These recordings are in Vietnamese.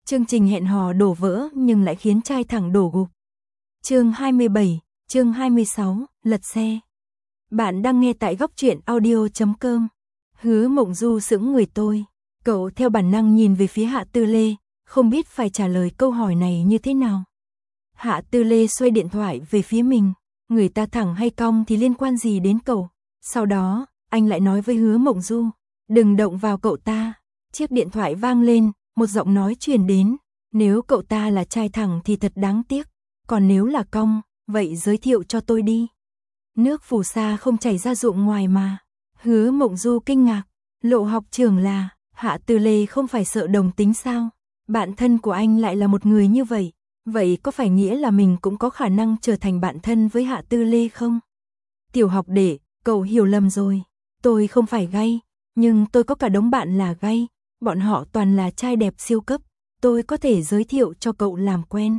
Chương trình hẹn hò đổ vỡ nhưng lại khiến trai thẳng đổ gục. Chương 27, chương 26, lật xe. Bạn đang nghe tại góc truyện audio.com. Hứa Mộng Du sững người tôi. Cậu theo bản năng nhìn về phía Hạ Tư Lê, không biết phải trả lời câu hỏi này như thế nào. Hạ Tư Lê xoay điện thoại về phía mình. Người ta thẳng hay cong thì liên quan gì đến cậu. Sau đó, anh lại nói với Hứa Mộng Du, đừng động vào cậu ta. Chiếc điện thoại vang lên, một giọng nói truyền đến. Nếu cậu ta là trai thẳng thì thật đáng tiếc. Còn nếu là cong, vậy giới thiệu cho tôi đi. Nước phù sa không chảy ra ruộng ngoài mà. Hứa Mộng Du kinh ngạc. Lộ học trưởng là Hạ Tư Lê không phải sợ đồng tính sao? Bạn thân của anh lại là một người như vậy. Vậy có phải nghĩa là mình cũng có khả năng trở thành bạn thân với Hạ Tư Lê không? Tiểu học đệ, cậu hiểu lầm rồi. Tôi không phải gay, nhưng tôi có cả đống bạn là gay. Bọn họ toàn là trai đẹp siêu cấp. Tôi có thể giới thiệu cho cậu làm quen.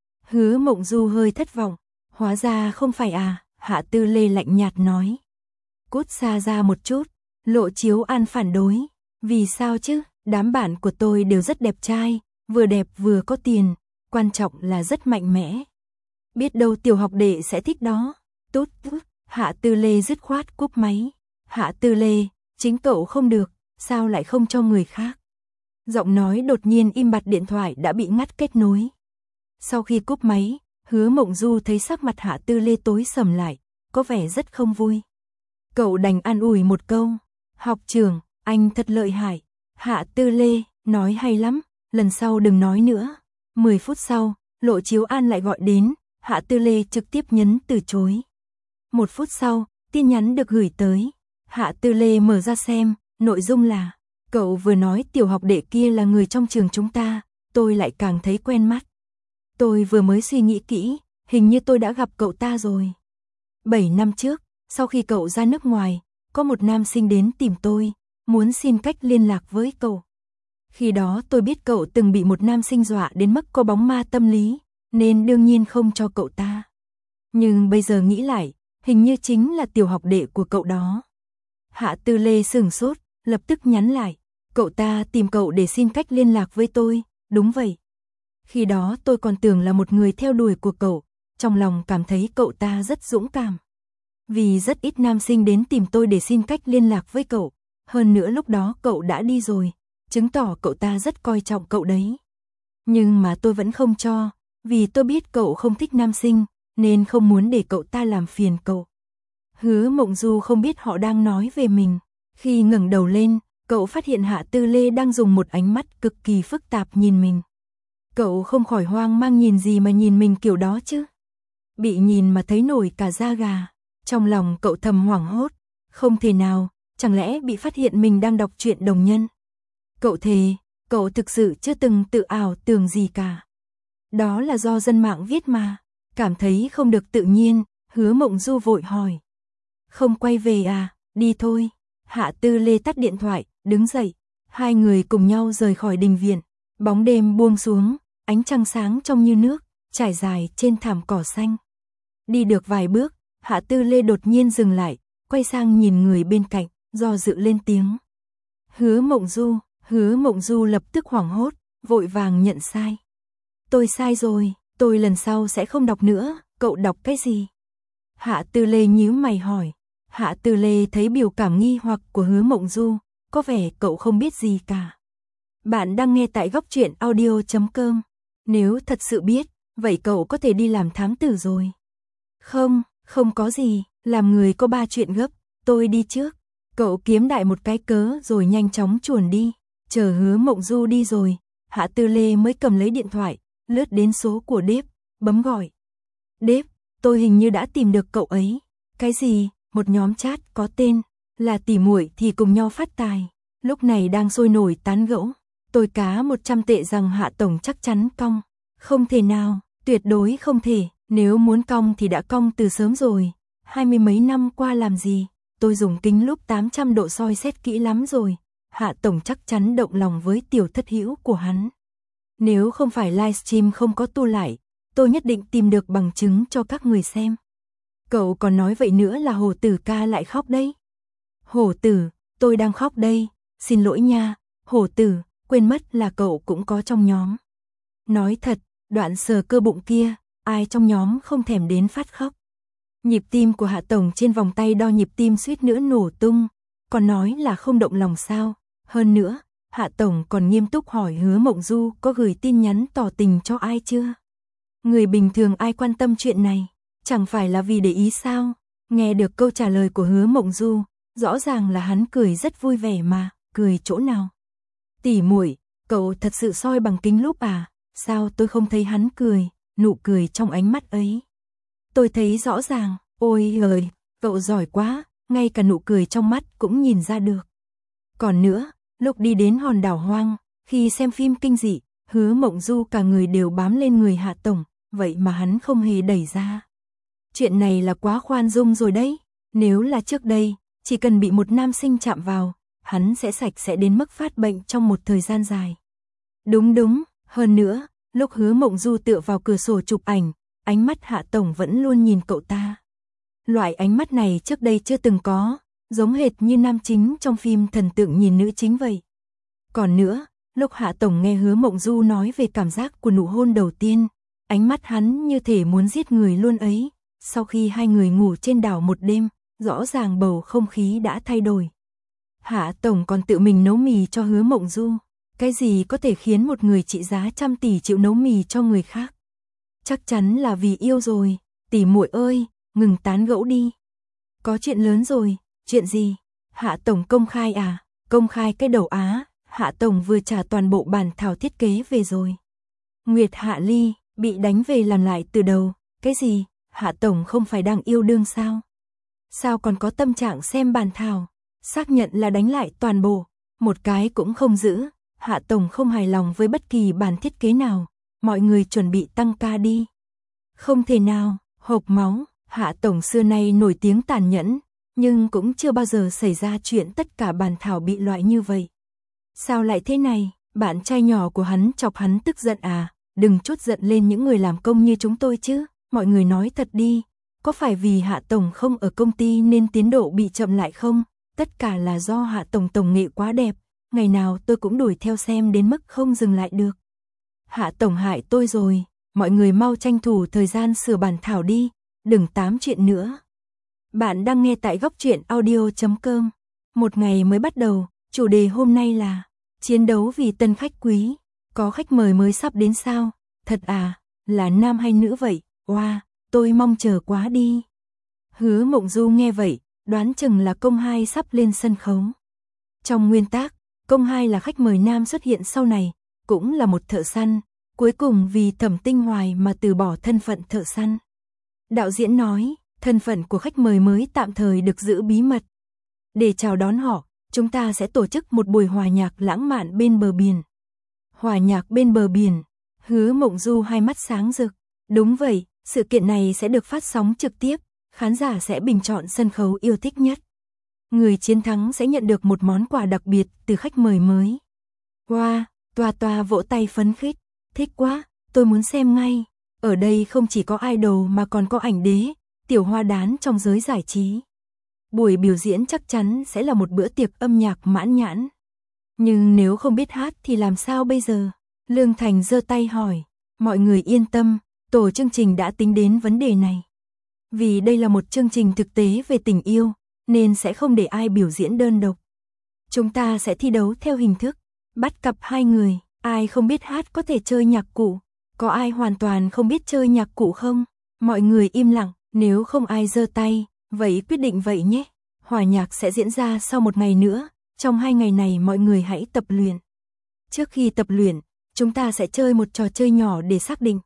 Hứa Mộng Du hơi thất vọng. Hóa ra không phải à, Hạ Tư Lê lạnh nhạt nói. Cút xa ra một chút. Lộ Chiếu An phản đối. Vì sao chứ, đám bạn của tôi đều rất đẹp trai, vừa đẹp vừa có tiền, quan trọng là rất mạnh mẽ. Biết đâu tiểu học đệ sẽ thích đó. Tốt, Hạ Tư Lê dứt khoát cúp máy. Hạ Tư Lê, chính cậu không được, sao lại không cho người khác? Giọng nói đột nhiên im bặt, điện thoại đã bị ngắt kết nối. Sau khi cúp máy, Hứa Mộng Du thấy sắc mặt Hạ Tư Lê tối sầm lại, có vẻ rất không vui. Cậu đành an ủi một câu, học trưởng, anh thật lợi hại. Hạ Tư Lê, nói hay lắm, lần sau đừng nói nữa. 10 phút sau, Lộ Chiếu An lại gọi đến, Hạ Tư Lê trực tiếp nhấn từ chối. 1 phút sau, tin nhắn được gửi tới. Hạ Tư Lê mở ra xem, nội dung là, cậu vừa nói tiểu học đệ kia là người trong trường chúng ta, tôi lại càng thấy quen mắt. Tôi vừa mới suy nghĩ kỹ, hình như tôi đã gặp cậu ta rồi. 7 năm trước, sau khi cậu ra nước ngoài, có một nam sinh đến tìm tôi, muốn xin cách liên lạc với cậu. Khi đó tôi biết cậu từng bị một nam sinh dọa đến mức có bóng ma tâm lý, nên đương nhiên không cho cậu ta. Nhưng bây giờ nghĩ lại, hình như chính là tiểu học đệ của cậu đó. Hạ Tư Lê sửng sốt, lập tức nhắn lại, cậu ta tìm cậu để xin cách liên lạc với tôi, đúng vậy. Khi đó tôi còn tưởng là một người theo đuổi của cậu, trong lòng cảm thấy cậu ta rất dũng cảm. Vì rất ít nam sinh đến tìm tôi để xin cách liên lạc với cậu, hơn nữa lúc đó cậu đã đi rồi, chứng tỏ cậu ta rất coi trọng cậu đấy. Nhưng mà tôi vẫn không cho, vì tôi biết cậu không thích nam sinh, nên không muốn để cậu ta làm phiền cậu. Hứa Mộng Du không biết họ đang nói về mình. Khi ngẩng đầu lên, cậu phát hiện Hạ Tư Lê đang dùng một ánh mắt cực kỳ phức tạp nhìn mình. Cậu không khỏi hoang mang, nhìn gì mà nhìn mình kiểu đó chứ? Bị nhìn mà thấy nổi cả da gà. Trong lòng cậu thầm hoảng hốt. Không thể nào, chẳng lẽ bị phát hiện mình đang đọc truyện đồng nhân? Cậu thề, cậu thực sự chưa từng tự ảo tưởng gì cả. Đó là do dân mạng viết mà. Cảm thấy không được tự nhiên, Hứa Mộng Du vội hỏi. Không quay về à, đi thôi. Hạ Tư Lê tắt điện thoại, đứng dậy. Hai người cùng nhau rời khỏi đình viện. Bóng đêm buông xuống, ánh trăng sáng trong như nước, trải dài trên thảm cỏ xanh. Đi được vài bước, Hạ Tư Lê đột nhiên dừng lại, quay sang nhìn người bên cạnh, do dự lên tiếng. Hứa Mộng Du lập tức hoảng hốt, vội vàng nhận sai. Tôi sai rồi, tôi lần sau sẽ không đọc nữa, cậu đọc cái gì? Hạ Tư Lê nhíu mày hỏi. Hạ Tư Lê thấy biểu cảm nghi hoặc của Hứa Mộng Du, có vẻ cậu không biết gì cả. Bạn đang nghe tại góc truyện audio.com. Nếu thật sự biết, vậy cậu có thể đi làm thám tử rồi. Không có gì, làm người có 3 chuyện gấp, tôi đi trước. Cậu kiếm đại một cái cớ rồi nhanh chóng chuồn đi. Chờ Hứa Mộng Du đi rồi, Hạ Tư Lê mới cầm lấy điện thoại, lướt đến số của Đếp, bấm gọi. Đếp, tôi hình như đã tìm được cậu ấy. Cái gì? Một nhóm chat có tên là Tỉ Muội thì cùng nhau phát tài. Lúc này đang sôi nổi tán gẫu. Tôi cá 100 tệ rằng Hạ tổng chắc chắn cong. Không thể nào, tuyệt đối không thể. Nếu muốn cong thì đã cong từ sớm rồi. 20 mấy năm qua làm gì? Tôi dùng kính lúp 800 độ soi xét kỹ lắm rồi. Hạ tổng chắc chắn động lòng với tiểu thất hữu của hắn. Nếu không phải livestream không có tu lại, tôi nhất định tìm được bằng chứng cho các người xem. Cậu còn nói vậy nữa là Hổ Tử ca lại khóc đấy. Hổ Tử, tôi đang khóc đây. Xin lỗi nha, Hổ Tử, quên mất là cậu cũng có trong nhóm. Nói thật, đoạn sờ cơ bụng kia, ai trong nhóm không thèm đến phát khóc. Nhịp tim của Hạ Tổng trên vòng tay đo nhịp tim suýt nữa nổ tung, còn nói là không động lòng sao. Hơn nữa, Hạ Tổng còn nghiêm túc hỏi Hứa Mộng Du có gửi tin nhắn tỏ tình cho ai chưa. Người bình thường ai quan tâm chuyện này, chẳng phải là vì để ý sao. Nghe được câu trả lời của Hứa Mộng Du, rõ ràng là hắn cười rất vui vẻ mà, cười chỗ nào? Tỷ muội, cậu thật sự soi bằng kính lúp à? Sao tôi không thấy hắn cười, nụ cười trong ánh mắt ấy? Tôi thấy rõ ràng, ôi giời, cậu giỏi quá, ngay cả nụ cười trong mắt cũng nhìn ra được. Còn nữa, lúc đi đến hòn đảo hoang, khi xem phim kinh dị, Hứa Mộng Du cả người đều bám lên người Hạ Tổng, vậy mà hắn không hề đẩy ra. Chuyện này là quá khoan dung rồi đấy, nếu là trước đây, chỉ cần bị một nam sinh chạm vào, hắn sẽ sạch sẽ đến mức phát bệnh trong một thời gian dài. Đúng, hơn nữa, lúc Hứa Mộng Du tựa vào cửa sổ chụp ảnh, ánh mắt Hạ Tổng vẫn luôn nhìn cậu ta. Loại ánh mắt này trước đây chưa từng có, giống hệt như nam chính trong phim thần tượng nhìn nữ chính vậy. Còn nữa, lúc Hạ Tổng nghe Hứa Mộng Du nói về cảm giác của nụ hôn đầu tiên, ánh mắt hắn như thể muốn giết người luôn ấy. Sau khi hai người ngủ trên đảo một đêm, rõ ràng bầu không khí đã thay đổi. Hạ Tổng còn tự mình nấu mì cho Hứa Mộng Du. Cái gì có thể khiến một người trị giá trăm tỷ chịu nấu mì cho người khác? Chắc chắn là vì yêu rồi. Tỷ muội ơi, ngừng tán gẫu đi. Có chuyện lớn rồi, chuyện gì? Hạ Tổng công khai à? Công khai cái đầu á, Hạ Tổng vừa trả toàn bộ bản thảo thiết kế về rồi. Nguyệt Hạ Ly, bị đánh về làm lại từ đầu, cái gì? Hạ Tổng không phải đang yêu đương sao? Sao còn có tâm trạng xem bản thảo? Xác nhận là đánh lại toàn bộ, một cái cũng không giữ. Hạ Tổng không hài lòng với bất kỳ bản thiết kế nào, mọi người chuẩn bị tăng ca đi. Không thể nào, hộc máu, Hạ Tổng xưa nay nổi tiếng tàn nhẫn, nhưng cũng chưa bao giờ xảy ra chuyện tất cả bản thảo bị loại như vậy. Sao lại thế này, bạn trai nhỏ của hắn chọc hắn tức giận à? Đừng trút giận lên những người làm công như chúng tôi chứ, mọi người nói thật đi, có phải vì Hạ Tổng không ở công ty nên tiến độ bị chậm lại không? Tất cả là do Hạ Tổng tổng nghệ quá đẹp, ngày nào tôi cũng đuổi theo xem đến mức không dừng lại được. Hạ Tổng hại tôi rồi, mọi người mau tranh thủ thời gian sửa bản thảo đi, đừng tám chuyện nữa. Bạn đang nghe tại góc truyện audio.com. Một ngày mới bắt đầu, chủ đề hôm nay là chiến đấu vì tân khách quý. Có khách mời mới sắp đến sao? Thật à, là nam hay nữ vậy? Wow, tôi mong chờ quá đi. Hứa Mộng Du nghe vậy, đoán chừng là công hai sắp lên sân khấu. Trong nguyên tắc, công hai là khách mời nam xuất hiện sau này, cũng là một thợ săn, cuối cùng vì Thẩm Tinh Hoài mà từ bỏ thân phận thợ săn. Đạo diễn nói, thân phận của khách mời mới tạm thời được giữ bí mật. Để chào đón họ, chúng ta sẽ tổ chức một buổi hòa nhạc lãng mạn bên bờ biển. Hòa nhạc bên bờ biển, Hứa Mộng Du hai mắt sáng rực. Đúng vậy, sự kiện này sẽ được phát sóng trực tiếp, khán giả sẽ bình chọn sân khấu yêu thích nhất. Người chiến thắng sẽ nhận được một món quà đặc biệt từ khách mời mới. Wow, Toa vỗ tay phấn khích, thích quá, tôi muốn xem ngay. Ở đây không chỉ có idol mà còn có ảnh đế, tiểu hoa đán trong giới giải trí. Buổi biểu diễn chắc chắn sẽ là một bữa tiệc âm nhạc mãn nhãn. Nhưng nếu không biết hát thì làm sao bây giờ? Lương Thành giơ tay hỏi, mọi người yên tâm, tổ chương trình đã tính đến vấn đề này. Vì đây là một chương trình thực tế về tình yêu, nên sẽ không để ai biểu diễn đơn độc. Chúng ta sẽ thi đấu theo hình thức, bắt cặp hai người, ai không biết hát có thể chơi nhạc cụ. Có ai hoàn toàn không biết chơi nhạc cụ không? Mọi người im lặng, nếu không ai giơ tay, vậy quyết định vậy nhé. Hòa nhạc sẽ diễn ra sau một ngày nữa, trong 2 ngày này mọi người hãy tập luyện. Trước khi tập luyện, chúng ta sẽ chơi một trò chơi nhỏ để xác định.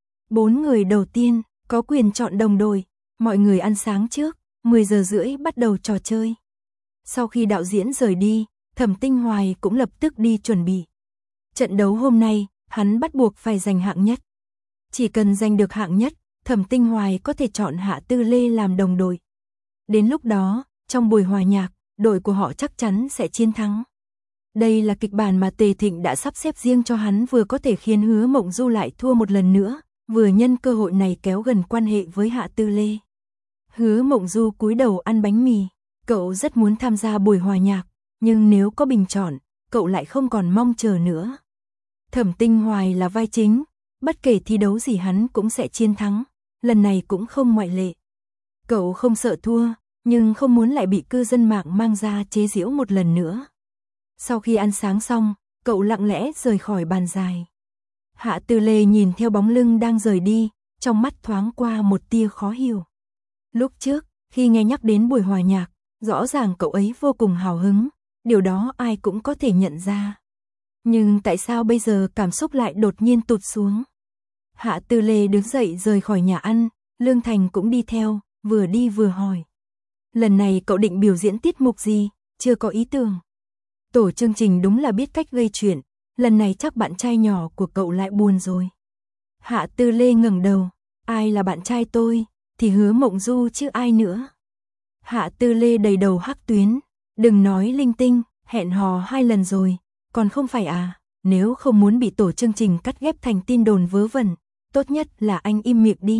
4 người đầu tiên có quyền chọn đồng đội, mọi người ăn sáng trước, 10 giờ rưỡi bắt đầu trò chơi. Sau khi đạo diễn rời đi, Thẩm Tinh Hoài cũng lập tức đi chuẩn bị. Trận đấu hôm nay, hắn bắt buộc phải giành hạng nhất. Chỉ cần giành được hạng nhất, Thẩm Tinh Hoài có thể chọn Hạ Tư Lê làm đồng đội. Đến lúc đó, trong buổi hòa nhạc, đội của họ chắc chắn sẽ chiến thắng. Đây là kịch bản mà Tề Thịnh đã sắp xếp riêng cho hắn, vừa có thể khiến Hứa Mộng Du lại thua một lần nữa, vừa nhân cơ hội này kéo gần quan hệ với Hạ Tư Lê. Hứa Mộng Du cúi đầu ăn bánh mì, cậu rất muốn tham gia buổi hòa nhạc, nhưng nếu có bình chọn, cậu lại không còn mong chờ nữa. Thẩm Tinh Hoài là vai chính, bất kể thi đấu gì hắn cũng sẽ chiến thắng, lần này cũng không ngoại lệ. Cậu không sợ thua, nhưng không muốn lại bị cư dân mạng mang ra chế giễu một lần nữa. Sau khi ăn sáng xong, cậu lặng lẽ rời khỏi bàn dài. Hạ Tư Lê nhìn theo bóng lưng đang rời đi, trong mắt thoáng qua một tia khó hiểu. Lúc trước, khi nghe nhắc đến buổi hòa nhạc, rõ ràng cậu ấy vô cùng hào hứng, điều đó ai cũng có thể nhận ra. Nhưng tại sao bây giờ cảm xúc lại đột nhiên tụt xuống? Hạ Tư Lê đứng dậy rời khỏi nhà ăn, Lương Thành cũng đi theo, vừa đi vừa hỏi. Lần này cậu định biểu diễn tiết mục gì, chưa có ý tưởng. Tổ chương trình đúng là biết cách gây chuyện, lần này chắc bạn trai nhỏ của cậu lại buồn rồi. Hạ Tư Lê ngẩng đầu, ai là bạn trai tôi, thì Hứa Mộng Du chứ ai nữa. Hạ Tư Lê đầy đầu hắc tuyến, đừng nói linh tinh, hẹn hò 2 lần rồi, còn không phải à, nếu không muốn bị tổ chương trình cắt ghép thành tin đồn vớ vẩn, tốt nhất là anh im miệng đi.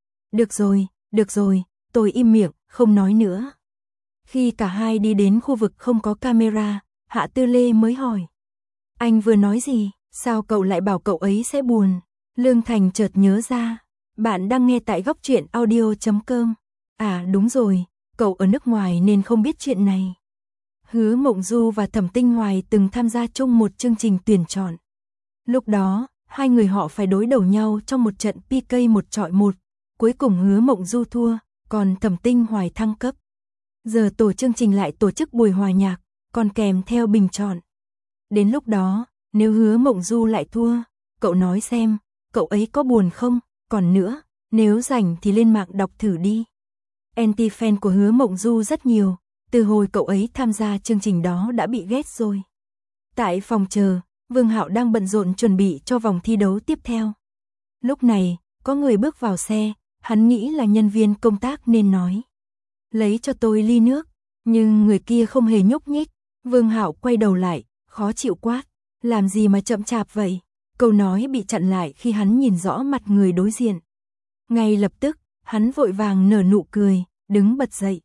Được rồi, tôi im miệng, không nói nữa. Khi cả hai đi đến khu vực không có camera, Hạ Tư Lê mới hỏi. Anh vừa nói gì, sao cậu lại bảo cậu ấy sẽ buồn? Lương Thành chợt nhớ ra, bạn đang nghe tại góc truyện audio.com. À đúng rồi, cậu ở nước ngoài nên không biết chuyện này. Hứa Mộng Du và Thẩm Tinh Hoài từng tham gia chung một chương trình tuyển chọn. Lúc đó, hai người họ phải đối đầu nhau trong một trận PK 1-1, cuối cùng Hứa Mộng Du thua, còn Thẩm Tinh Hoài thăng cấp. Giờ tổ chương trình lại tổ chức buổi hòa nhạc, còn kèm theo bình chọn. Đến lúc đó, nếu Hứa Mộng Du lại thua, cậu nói xem, cậu ấy có buồn không? Còn nữa, nếu rảnh thì lên mạng đọc thử đi. Anti-fan của Hứa Mộng Du rất nhiều, từ hồi cậu ấy tham gia chương trình đó đã bị ghét rồi. Tại phòng chờ, Vương Hạo đang bận rộn chuẩn bị cho vòng thi đấu tiếp theo. Lúc này, có người bước vào xe, hắn nghĩ là nhân viên công tác nên nói. Lấy cho tôi ly nước, nhưng người kia không hề nhúc nhích. Vương Hạo quay đầu lại, khó chịu quát, làm gì mà chậm chạp vậy? Câu nói bị chặn lại khi hắn nhìn rõ mặt người đối diện. Ngay lập tức, hắn vội vàng nở nụ cười, đứng bật dậy.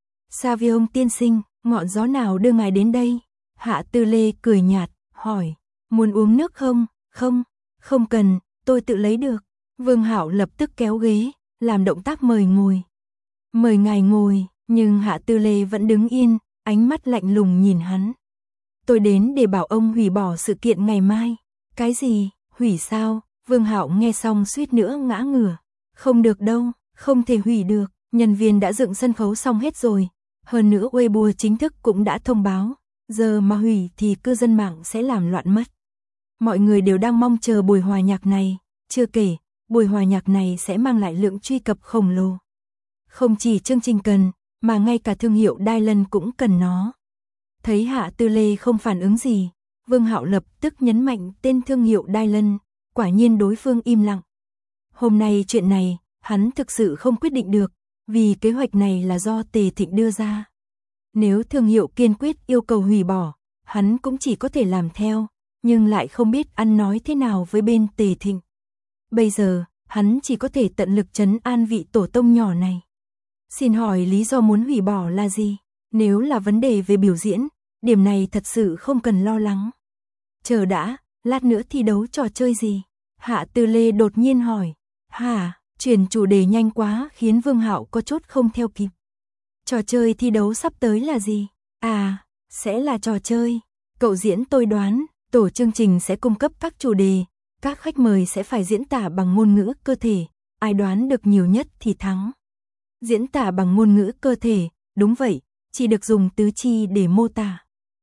Savion tiên sinh, ngọn gió nào đưa ngài đến đây? Hạ Tư Lê cười nhạt, hỏi, muốn uống nước không? Không cần, tôi tự lấy được. Vương Hạo lập tức kéo ghế, làm động tác mời ngồi. Mời ngài ngồi, nhưng Hạ Tư Lê vẫn đứng yên, ánh mắt lạnh lùng nhìn hắn. Tôi đến để bảo ông hủy bỏ sự kiện ngày mai. Cái gì? Hủy sao? Vương Hạo nghe xong suýt nữa ngã ngửa. Không được đâu, không thể hủy được. Nhân viên đã dựng sân khấu xong hết rồi. Hơn nữa Weibo chính thức cũng đã thông báo. Giờ mà hủy thì cư dân mạng sẽ làm loạn mất. Mọi người đều đang mong chờ buổi hòa nhạc này. Chưa kể, buổi hòa nhạc này sẽ mang lại lượng truy cập khổng lồ. Không chỉ chương trình cần, mà ngay cả thương hiệu Dylan cũng cần nó. Thấy Hạ Tư Lê không phản ứng gì, Vương Hạo lập tức nhấn mạnh tên thương hiệu Dylan, quả nhiên đối phương im lặng. Hôm nay chuyện này, hắn thực sự không quyết định được, vì kế hoạch này là do Tề Thịnh đưa ra. Nếu thương hiệu kiên quyết yêu cầu hủy bỏ, hắn cũng chỉ có thể làm theo, nhưng lại không biết ăn nói thế nào với bên Tề Thịnh. Bây giờ, hắn chỉ có thể tận lực trấn an vị tổ tông nhỏ này. Xin hỏi lý do muốn hủy bỏ là gì? Nếu là vấn đề về biểu diễn, điểm này thật sự không cần lo lắng. Chờ đã, lát nữa thi đấu trò chơi gì? Hạ Tư Lê đột nhiên hỏi. Hả, chuyển chủ đề nhanh quá khiến Vương Hạo có chút không theo kịp. Trò chơi thi đấu sắp tới là gì? À, sẽ là trò chơi. Cậu diễn tôi đoán, tổ chương trình sẽ cung cấp các chủ đề, các khách mời sẽ phải diễn tả bằng ngôn ngữ cơ thể, ai đoán được nhiều nhất thì thắng. Diễn tả bằng ngôn ngữ cơ thể, đúng vậy, chỉ được dùng tứ chi để mô tả.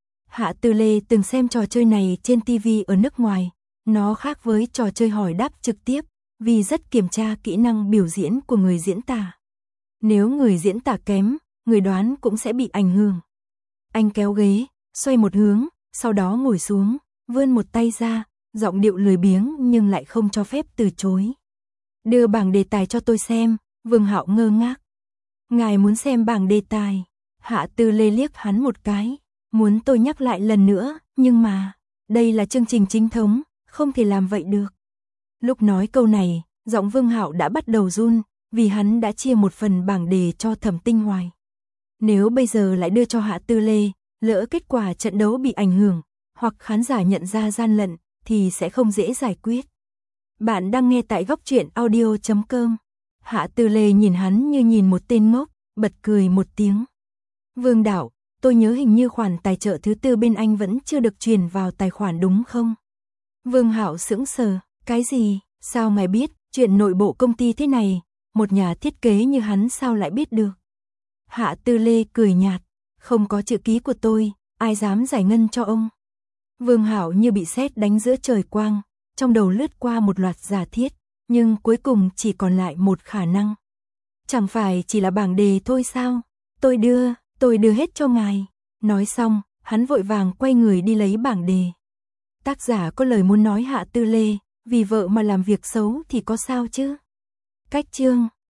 Hạ Tư Lê từng xem trò chơi này trên TV ở nước ngoài, nó khác với trò chơi hỏi đáp trực tiếp, vì rất kiểm tra kỹ năng biểu diễn của người diễn tả. Nếu người diễn tả kém, người đoán cũng sẽ bị ảnh hưởng. Anh kéo ghế, xoay một hướng, sau đó ngồi xuống, vươn một tay ra, giọng điệu lười biếng nhưng lại không cho phép từ chối. Đưa bảng đề tài cho tôi xem. Vương Hạo ngơ ngác. Ngài muốn xem bảng đề tài? Hạ Tư Lê liếc hắn một cái. Muốn tôi nhắc lại lần nữa, nhưng mà, đây là chương trình chính thống, không thể làm vậy được. Lúc nói câu này, giọng Vương Hạo đã bắt đầu run, vì hắn đã chia một phần bảng đề cho Thẩm Tinh Hoài. Nếu bây giờ lại đưa cho Hạ Tư Lê, lỡ kết quả trận đấu bị ảnh hưởng, hoặc khán giả nhận ra gian lận, thì sẽ không dễ giải quyết. Bạn đang nghe tại góc truyện audio.com. Hạ Tư Lê nhìn hắn như nhìn một tên ngốc, bật cười một tiếng. Vương Đạo, tôi nhớ hình như khoản tài trợ thứ tư bên anh vẫn chưa được truyền vào tài khoản đúng không? Vương Hạo sững sờ, cái gì, sao ngài biết, chuyện nội bộ công ty thế này, một nhà thiết kế như hắn sao lại biết được? Hạ Tư Lê cười nhạt, không có chữ ký của tôi, ai dám giải ngân cho ông? Vương Hạo như bị sét đánh giữa trời quang, trong đầu lướt qua một loạt giả thiết, nhưng cuối cùng chỉ còn lại một khả năng. Chẳng phải chỉ là bảng đề thôi sao? Tôi đưa hết cho ngài. Nói xong, hắn vội vàng quay người đi lấy bảng đề. Tác giả có lời muốn nói Hạ Tư Lê, vì vợ mà làm việc xấu thì có sao chứ? Cách chương